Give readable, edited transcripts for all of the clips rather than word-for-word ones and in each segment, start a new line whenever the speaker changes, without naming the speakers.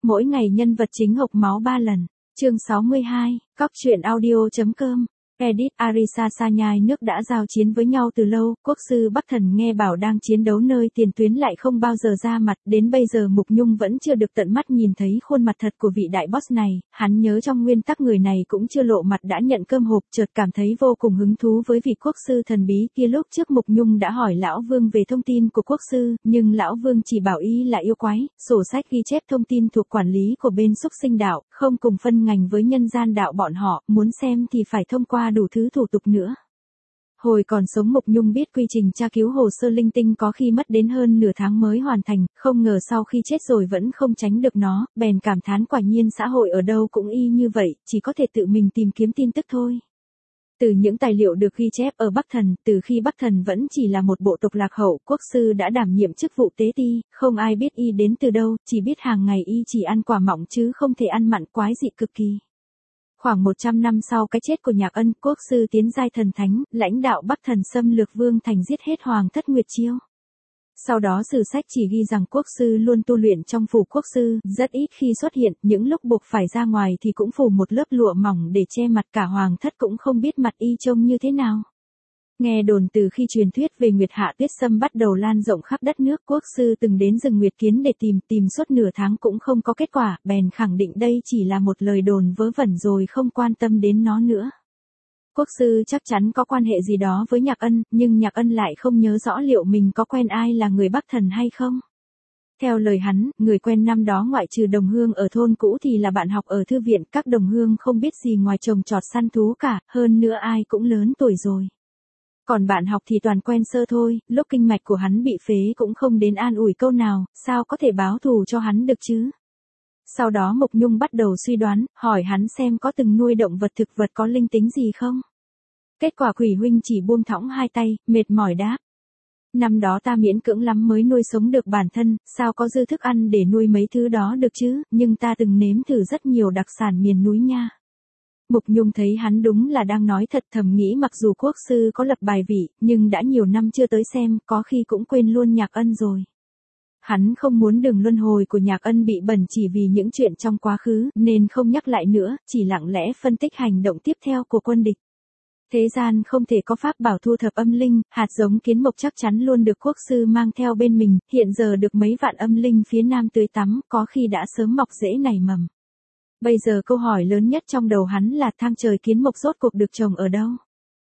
Mỗi ngày nhân vật chính hộc máu 3 lần. Chương 62, Cóc truyện audio.com. Edit Arisa Sanyai nước đã giao chiến với nhau từ lâu, quốc sư Bắc Thần nghe bảo đang chiến đấu nơi tiền tuyến lại không bao giờ ra mặt, đến bây giờ Mục Nhung vẫn chưa được tận mắt nhìn thấy khuôn mặt thật của vị đại boss này, hắn nhớ trong nguyên tắc người này cũng chưa lộ mặt đã nhận cơm hộp, chợt cảm thấy vô cùng hứng thú với vị quốc sư thần bí kia. Lúc trước Mục Nhung đã hỏi Lão Vương về thông tin của quốc sư, nhưng Lão Vương chỉ bảo y là yêu quái, sổ sách ghi chép thông tin thuộc quản lý của bên xúc sinh đạo, không cùng phân ngành với nhân gian đạo bọn họ, muốn xem thì phải thông qua đủ thứ thủ tục nữa. Hồi còn sống Mục Nhung biết quy trình tra cứu hồ sơ linh tinh có khi mất đến hơn nửa tháng mới hoàn thành, không ngờ sau khi chết rồi vẫn không tránh được nó, bèn cảm thán quả nhiên xã hội ở đâu cũng y như vậy, chỉ có thể tự mình tìm kiếm tin tức thôi. Từ những tài liệu được ghi chép ở Bắc Thần, từ khi Bắc Thần vẫn chỉ là một bộ tộc lạc hậu, quốc sư đã đảm nhiệm chức vụ tế ti, không ai biết y đến từ đâu, chỉ biết hàng ngày y chỉ ăn quả mọng chứ không thể ăn mặn, quái dị cực kỳ. Khoảng 100 năm sau cái chết của Nhạc Ân, quốc sư tiến giai thần thánh, lãnh đạo Bắc Thần xâm lược Vương Thành, giết hết Hoàng thất Nguyệt Chiêu. Sau đó sử sách chỉ ghi rằng quốc sư luôn tu luyện trong phủ quốc sư, rất ít khi xuất hiện, những lúc buộc phải ra ngoài thì cũng phủ một lớp lụa mỏng để che mặt, cả Hoàng thất cũng không biết mặt y trông như thế nào. Nghe đồn từ khi truyền thuyết về Nguyệt Hạ Tuyết Sâm bắt đầu lan rộng khắp đất nước, quốc sư từng đến rừng Nguyệt Kiến để tìm suốt nửa tháng cũng không có kết quả, bèn khẳng định đây chỉ là một lời đồn vớ vẩn rồi không quan tâm đến nó nữa. Quốc sư chắc chắn có quan hệ gì đó với Nhạc Ân, nhưng Nhạc Ân lại không nhớ rõ liệu mình có quen ai là người Bắc Thần hay không. Theo lời hắn, người quen năm đó ngoại trừ đồng hương ở thôn cũ thì là bạn học ở thư viện, các đồng hương không biết gì ngoài trồng trọt săn thú cả, hơn nữa ai cũng lớn tuổi rồi. Còn bạn học thì toàn quen sơ thôi, lúc kinh mạch của hắn bị phế cũng không đến an ủi câu nào, sao có thể báo thù cho hắn được chứ. Sau đó Mục Nhung bắt đầu suy đoán, hỏi hắn xem có từng nuôi động vật thực vật có linh tính gì không. Kết quả Quỷ huynh chỉ buông thõng hai tay, mệt mỏi đáp. Năm đó ta miễn cưỡng lắm mới nuôi sống được bản thân, sao có dư thức ăn để nuôi mấy thứ đó được chứ, nhưng ta từng nếm thử rất nhiều đặc sản miền núi nha. Mục Nhung thấy hắn đúng là đang nói thật, thầm nghĩ mặc dù quốc sư có lập bài vị, nhưng đã nhiều năm chưa tới xem, có khi cũng quên luôn Nhạc Ân rồi. Hắn không muốn đường luân hồi của Nhạc Ân bị bẩn chỉ vì những chuyện trong quá khứ, nên không nhắc lại nữa, chỉ lặng lẽ phân tích hành động tiếp theo của quân địch. Thế gian không thể có pháp bảo thu thập âm linh, hạt giống kiến mộc chắc chắn luôn được quốc sư mang theo bên mình, hiện giờ được mấy vạn âm linh phía nam tưới tắm, có khi đã sớm mọc rễ nảy mầm. Bây giờ câu hỏi lớn nhất trong đầu hắn là thang trời kiến mộc rốt cuộc được trồng ở đâu?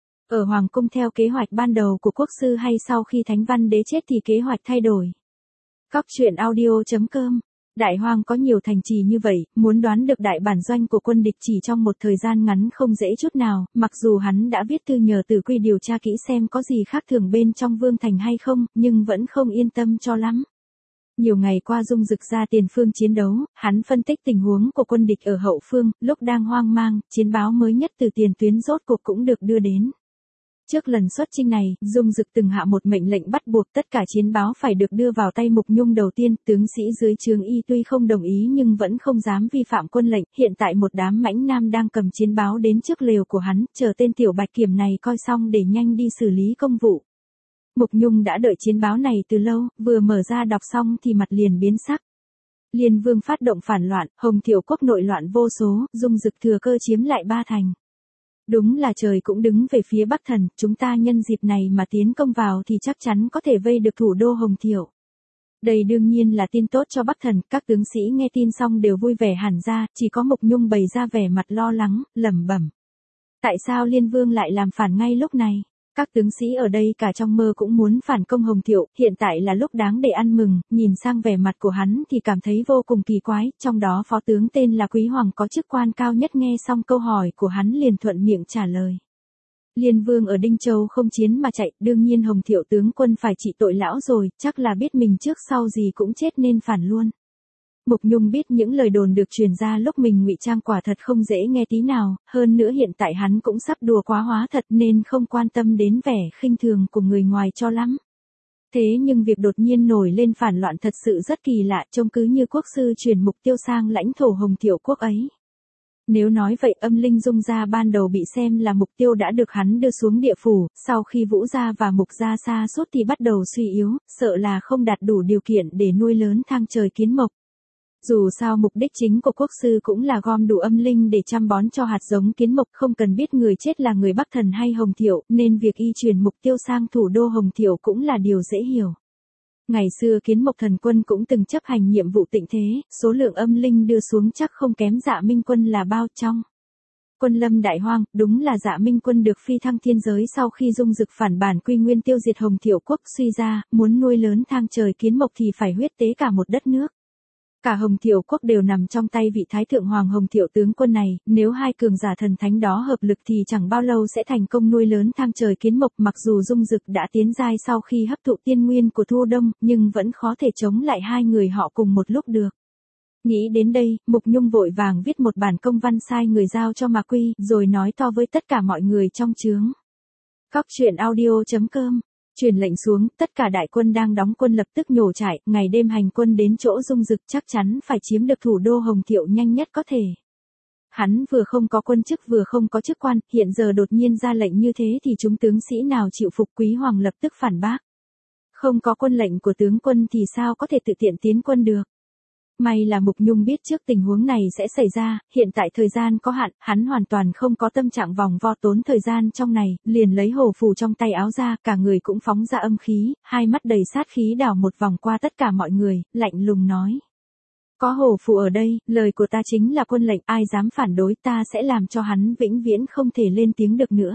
Ở Hoàng cung theo kế hoạch ban đầu của quốc sư hay sau khi Thánh Văn Đế chết thì kế hoạch thay đổi? Cóc truyện audio.com. Đại Hoang có nhiều thành trì như vậy, muốn đoán được đại bản doanh của quân địch chỉ trong một thời gian ngắn không dễ chút nào, mặc dù hắn đã viết thư nhờ Tử Quy điều tra kỹ xem có gì khác thường bên trong Vương Thành hay không, nhưng vẫn không yên tâm cho lắm. Nhiều ngày qua Dung Dực ra tiền phương chiến đấu, hắn phân tích tình huống của quân địch ở hậu phương, lúc đang hoang mang, chiến báo mới nhất từ tiền tuyến rốt cuộc cũng được đưa đến. Trước lần xuất chinh này, Dung Dực từng hạ một mệnh lệnh bắt buộc tất cả chiến báo phải được đưa vào tay Mục Nhung đầu tiên, tướng sĩ dưới trướng y tuy không đồng ý nhưng vẫn không dám vi phạm quân lệnh, hiện tại một đám mãnh nam đang cầm chiến báo đến trước lều của hắn, chờ tên tiểu bạch kiểm này coi xong để nhanh đi xử lý công vụ. Mục Nhung đã đợi chiến báo này từ lâu, vừa mở ra đọc xong thì mặt liền biến sắc. Liên Vương phát động phản loạn, Hồng Thiệu quốc nội loạn vô số, Dung Dực thừa cơ chiếm lại 3 thành. Đúng là trời cũng đứng về phía Bắc Thần, chúng ta nhân dịp này mà tiến công vào thì chắc chắn có thể vây được thủ đô Hồng Thiệu. Đây đương nhiên là tin tốt cho Bắc Thần, các tướng sĩ nghe tin xong đều vui vẻ hẳn ra, chỉ có Mục Nhung bày ra vẻ mặt lo lắng, lẩm bẩm. Tại sao Liên Vương lại làm phản ngay lúc này? Các tướng sĩ ở đây cả trong mơ cũng muốn phản công Hồng Thiệu, hiện tại là lúc đáng để ăn mừng, nhìn sang vẻ mặt của hắn thì cảm thấy vô cùng kỳ quái, trong đó phó tướng tên là Quý Hoàng có chức quan cao nhất nghe xong câu hỏi của hắn liền thuận miệng trả lời. Liên Vương ở Đinh Châu không chiến mà chạy, đương nhiên Hồng Thiệu tướng quân phải trị tội lão rồi, chắc là biết mình trước sau gì cũng chết nên phản luôn. Mục Nhung biết những lời đồn được truyền ra lúc mình ngụy trang quả thật không dễ nghe tí nào, hơn nữa hiện tại hắn cũng sắp đùa quá hóa thật nên không quan tâm đến vẻ khinh thường của người ngoài cho lắm. Thế nhưng việc đột nhiên nổi lên phản loạn thật sự rất kỳ lạ, trông cứ như quốc sư chuyển mục tiêu sang lãnh thổ Hồng Thiệu quốc ấy. Nếu nói vậy âm linh Dung gia ban đầu bị xem là mục tiêu đã được hắn đưa xuống địa phủ, sau khi Vũ gia và Mục gia sa sút thì bắt đầu suy yếu, sợ là không đạt đủ điều kiện để nuôi lớn thang trời kiến mộc. Dù sao mục đích chính của quốc sư cũng là gom đủ âm linh để chăm bón cho hạt giống kiến mộc, không cần biết người chết là người Bắc Thần hay Hồng Thiệu, nên việc y chuyển mục tiêu sang thủ đô Hồng Thiệu cũng là điều dễ hiểu. Ngày xưa Kiến Mộc Thần Quân cũng từng chấp hành nhiệm vụ tịnh thế, số lượng âm linh đưa xuống chắc không kém Dạ Minh Quân là bao. Trong Quân Lâm Đại Hoang, đúng là Dạ Minh Quân được phi thăng thiên giới sau khi Dung Dực phản bản quy nguyên tiêu diệt Hồng Thiệu quốc, suy ra, muốn nuôi lớn thang trời kiến mộc thì phải huyết tế cả một đất nước. Cả Hồng Thiệu quốc đều nằm trong tay vị Thái Thượng Hoàng Hồng Thiệu tướng quân này, nếu hai cường giả thần thánh đó hợp lực thì chẳng bao lâu sẽ thành công nuôi lớn thang trời kiến mộc. Mặc dù Dung Dực đã tiến giai sau khi hấp thụ tiên nguyên của Thu Đông, nhưng vẫn khó thể chống lại hai người họ cùng một lúc được. Nghĩ đến đây, Mục Nhung vội vàng viết một bản công văn sai người giao cho Mạc Quy, rồi nói to với tất cả mọi người trong chướng. Cóc truyện audio.com. Truyền lệnh xuống, tất cả đại quân đang đóng quân lập tức nhổ trại, ngày đêm hành quân đến chỗ Dung Dực, chắc chắn phải chiếm được thủ đô Hồng Thiệu nhanh nhất có thể. Hắn vừa không có quân chức vừa không có chức quan, hiện giờ đột nhiên ra lệnh như thế thì chúng tướng sĩ nào chịu phục. Quý hoàng lập tức phản bác. Không có quân lệnh của tướng quân thì sao có thể tự tiện tiến quân được. May là Mục Nhung biết trước tình huống này sẽ xảy ra, hiện tại thời gian có hạn, hắn hoàn toàn không có tâm trạng vòng vo tốn thời gian trong này, liền lấy hổ phù trong tay áo ra, cả người cũng phóng ra âm khí, hai mắt đầy sát khí đảo một vòng qua tất cả mọi người, lạnh lùng nói. Có hổ phù ở đây, lời của ta chính là quân lệnh, ai dám phản đối ta sẽ làm cho hắn vĩnh viễn không thể lên tiếng được nữa.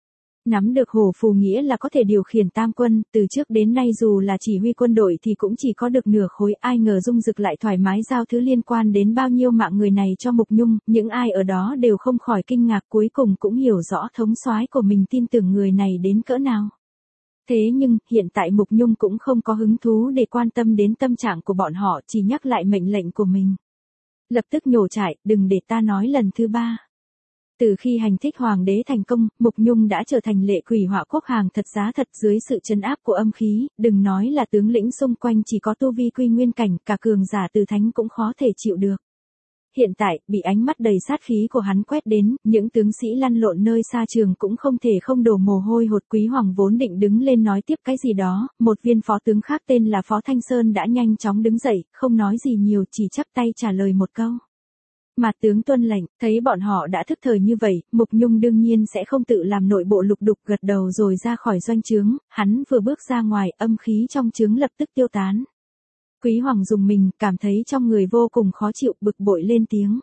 Nắm được hổ phù nghĩa là có thể điều khiển tam quân, từ trước đến nay dù là chỉ huy quân đội thì cũng chỉ có được nửa khối, ai ngờ Dung Dực lại thoải mái giao thứ liên quan đến bao nhiêu mạng người này cho Mục Nhung, những ai ở đó đều không khỏi kinh ngạc, cuối cùng cũng hiểu rõ thống soái của mình tin tưởng người này đến cỡ nào. Thế nhưng, hiện tại Mục Nhung cũng không có hứng thú để quan tâm đến tâm trạng của bọn họ, chỉ nhắc lại mệnh lệnh của mình. Lập tức nhổ trại, đừng để ta nói lần thứ ba. Từ khi hành thích hoàng đế thành công, Mục Nhung đã trở thành lệ quỷ họa quốc hàng thật giá thật dưới sự trấn áp của âm khí, đừng nói là tướng lĩnh xung quanh chỉ có tu vi quy nguyên cảnh, cả cường giả từ thánh cũng khó thể chịu được. Hiện tại, bị ánh mắt đầy sát khí của hắn quét đến, những tướng sĩ lăn lộn nơi xa trường cũng không thể không đổ mồ hôi hột. Quý hoàng vốn định đứng lên nói tiếp cái gì đó, một viên phó tướng khác tên là Phó Thanh Sơn đã nhanh chóng đứng dậy, không nói gì nhiều, chỉ chắp tay trả lời một câu. Mà tướng tuân lệnh, thấy bọn họ đã thức thời như vậy, Mục Nhung đương nhiên sẽ không tự làm nội bộ lục đục, gật đầu rồi ra khỏi doanh trướng, hắn vừa bước ra ngoài, âm khí trong trướng lập tức tiêu tán. Quý hoàng dùng mình, cảm thấy trong người vô cùng khó chịu, bực bội lên tiếng.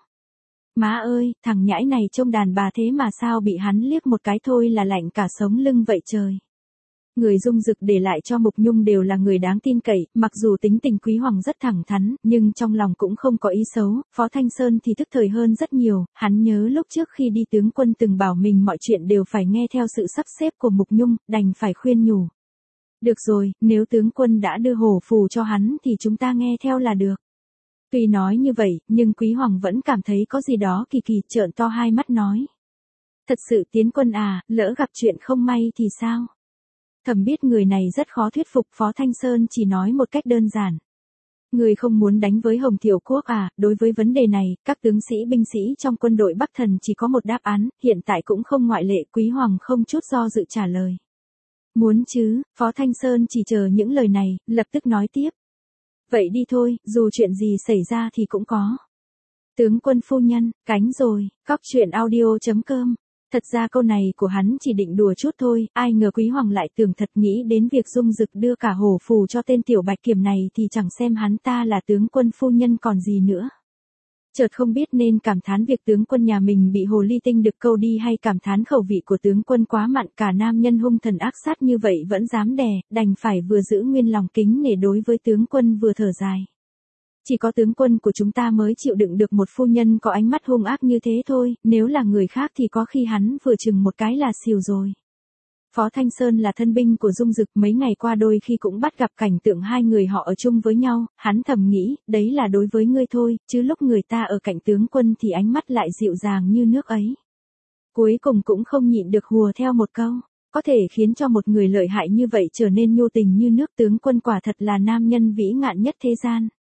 Má ơi, thằng nhãi này trông đàn bà thế mà sao bị hắn liếc một cái thôi là lạnh cả sống lưng vậy trời. Người Dung Dực để lại cho Mục Nhung đều là người đáng tin cậy, mặc dù tính tình Quý hoàng rất thẳng thắn, nhưng trong lòng cũng không có ý xấu. Phó Thanh Sơn thì thức thời hơn rất nhiều, hắn nhớ lúc trước khi đi tướng quân từng bảo mình mọi chuyện đều phải nghe theo sự sắp xếp của Mục Nhung, đành phải khuyên nhủ. Được rồi, nếu tướng quân đã đưa hổ phù cho hắn thì chúng ta nghe theo là được. Tuy nói như vậy, nhưng Quý hoàng vẫn cảm thấy có gì đó kỳ kỳ, trợn to hai mắt nói. Thật sự tiến quân à, lỡ gặp chuyện không may thì sao? Thầm biết người này rất khó thuyết phục, Phó Thanh Sơn chỉ nói một cách đơn giản. Người không muốn đánh với Hồng Thiệu quốc à? Đối với vấn đề này, các tướng sĩ binh sĩ trong quân đội Bắc Thần chỉ có một đáp án, hiện tại cũng không ngoại lệ. Quý hoàng không chút do dự trả lời. Muốn chứ? Phó Thanh Sơn chỉ chờ những lời này, lập tức nói tiếp. Vậy đi thôi, dù chuyện gì xảy ra thì cũng có. Tướng quân phu nhân, cánh rồi. Cóc truyện audio.com. Thật ra câu này của hắn chỉ định đùa chút thôi, ai ngờ Quý hoàng lại tưởng thật, nghĩ đến việc Dung Dực đưa cả hổ phù cho tên tiểu bạch kiểm này thì chẳng xem hắn ta là tướng quân phu nhân còn gì nữa. Chợt không biết nên cảm thán việc tướng quân nhà mình bị hồ ly tinh đực câu đi hay cảm thán khẩu vị của tướng quân quá mặn, cả nam nhân hung thần ác sát như vậy vẫn dám đè, đành phải vừa giữ nguyên lòng kính nể đối với tướng quân vừa thở dài. Chỉ có tướng quân của chúng ta mới chịu đựng được một phu nhân có ánh mắt hung ác như thế thôi, nếu là người khác thì có khi hắn vừa chừng một cái là xìu rồi. Phó Thanh Sơn là thân binh của Dung Dực, mấy ngày qua đôi khi cũng bắt gặp cảnh tượng hai người họ ở chung với nhau, hắn thầm nghĩ, đấy là đối với ngươi thôi, chứ lúc người ta ở cạnh tướng quân thì ánh mắt lại dịu dàng như nước ấy. Cuối cùng cũng không nhịn được hùa theo một câu, có thể khiến cho một người lợi hại như vậy trở nên nhu tình như nước, tướng quân quả thật là nam nhân vĩ ngạn nhất thế gian.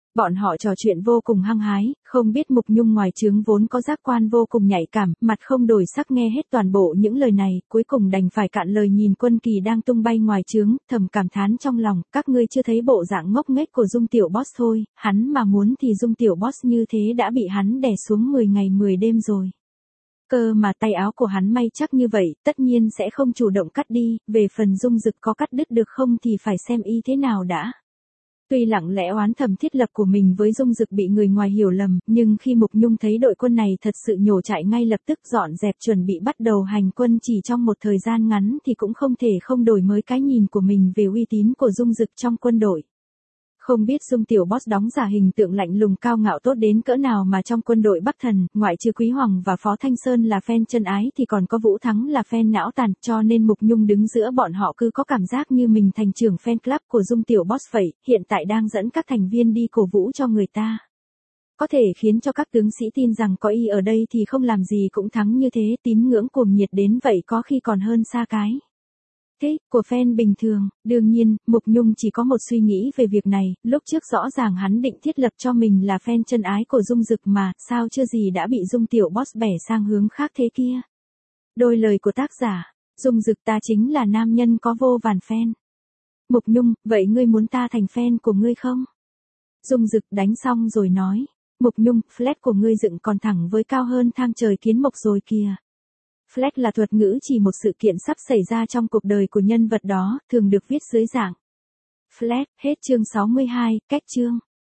Bọn họ trò chuyện vô cùng hăng hái, không biết Mục Nhung ngoài trướng vốn có giác quan vô cùng nhạy cảm, mặt không đổi sắc nghe hết toàn bộ những lời này, cuối cùng đành phải cạn lời nhìn Quân Kỳ đang tung bay ngoài trướng, thầm cảm thán trong lòng, các ngươi chưa thấy bộ dạng ngốc nghếch của Dung tiểu boss thôi, hắn mà muốn thì Dung tiểu boss như thế đã bị hắn đè xuống 10 ngày 10 đêm rồi. Cơ mà tay áo của hắn may chắc như vậy, tất nhiên sẽ không chủ động cắt đi, về phần Dung Dực có cắt đứt được không thì phải xem y thế nào đã. Tuy lặng lẽ oán thầm thiết lập của mình với Dung Dực bị người ngoài hiểu lầm, nhưng khi Mục Nhung thấy đội quân này thật sự nhổ chạy ngay lập tức dọn dẹp chuẩn bị bắt đầu hành quân chỉ trong một thời gian ngắn thì cũng không thể không đổi mới cái nhìn của mình về uy tín của Dung Dực trong quân đội. Không biết Dung tiểu boss đóng giả hình tượng lạnh lùng cao ngạo tốt đến cỡ nào mà trong quân đội Bắc Thần, ngoại trừ Quý Hoàng và Phó Thanh Sơn là fan chân ái thì còn có Vũ Thắng là fan não tàn, cho nên Mục Nhung đứng giữa bọn họ cứ có cảm giác như mình thành trưởng fan club của Dung tiểu boss vậy, hiện tại đang dẫn các thành viên đi cổ vũ cho người ta. Có thể khiến cho các tướng sĩ tin rằng có y ở đây thì không làm gì cũng thắng như thế, tín ngưỡng cuồng nhiệt đến vậy có khi còn hơn xa cái thế của fan bình thường. Đương nhiên, Mục Nhung chỉ có một suy nghĩ về việc này, lúc trước rõ ràng hắn định thiết lập cho mình là fan chân ái của Dung Dực mà, sao chưa gì đã bị Dung tiểu boss bẻ sang hướng khác thế kia. Đôi lời của tác giả, Dung Dực ta chính là nam nhân có vô vàn fan. Mục Nhung, vậy ngươi muốn ta thành fan của ngươi không? Dung Dực đánh xong rồi nói, Mục Nhung, flag của ngươi dựng còn thẳng với cao hơn thang trời kiến mộc rồi kìa. Flag là thuật ngữ chỉ một sự kiện sắp xảy ra trong cuộc đời của nhân vật đó, thường được viết dưới dạng flag. Hết chương 62, kết chương.